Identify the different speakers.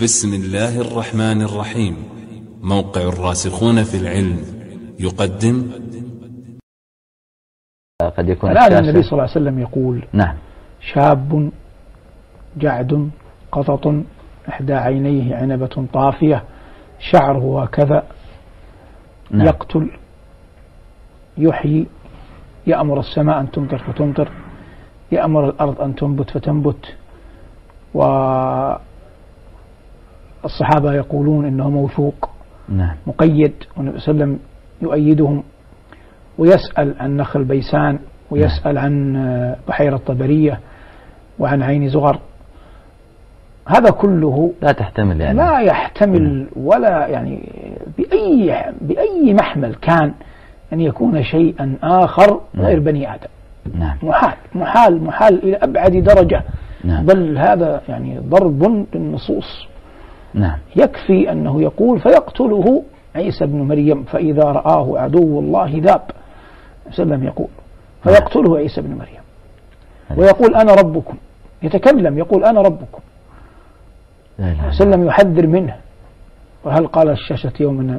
Speaker 1: بسم الله الرحمن الرحيم. موقع الراسخون في العلم يقدم.
Speaker 2: قد يكون
Speaker 3: الآن النبي صلى الله عليه وسلم يقول:
Speaker 2: نعم.
Speaker 3: شاب جعد قطط إحدى عينيه عنبة طافية شعره هكذا،
Speaker 2: نعم.
Speaker 3: يقتل يحيي، يأمر السماء أن تمطر فتمطر، يأمر الأرض أن تنبت فتنبت. والصحابة يقولون إنه موثوق،
Speaker 2: نعم.
Speaker 3: مقيد، والنبي صلى الله عليه وسلم يؤيدهم، ويسأل عن نخل بيسان، ويسأل عن بحيرة طبرية، وعن عين زغر. هذا كله
Speaker 2: لا تحتمل يعني.
Speaker 3: لا يحتمل ولا يعني بأي محمل كان أن يكون شيئا آخر غير بني آدم.
Speaker 2: نعم.
Speaker 3: محال محال محال إلى أبعد درجة.
Speaker 2: نعم.
Speaker 3: بل هذا يعني ضرب بالنصوص.
Speaker 2: نعم.
Speaker 3: يكفي أنه يقول: فيقتله عيسى بن مريم فإذا رآه عدو الله ذاب. وسلم يقول: فيقتله عيسى بن مريم ويقول: أنا ربكم. يتكلم يقول: أنا ربكم. وسلم يحذر منه. وهل قال الشاشة يوم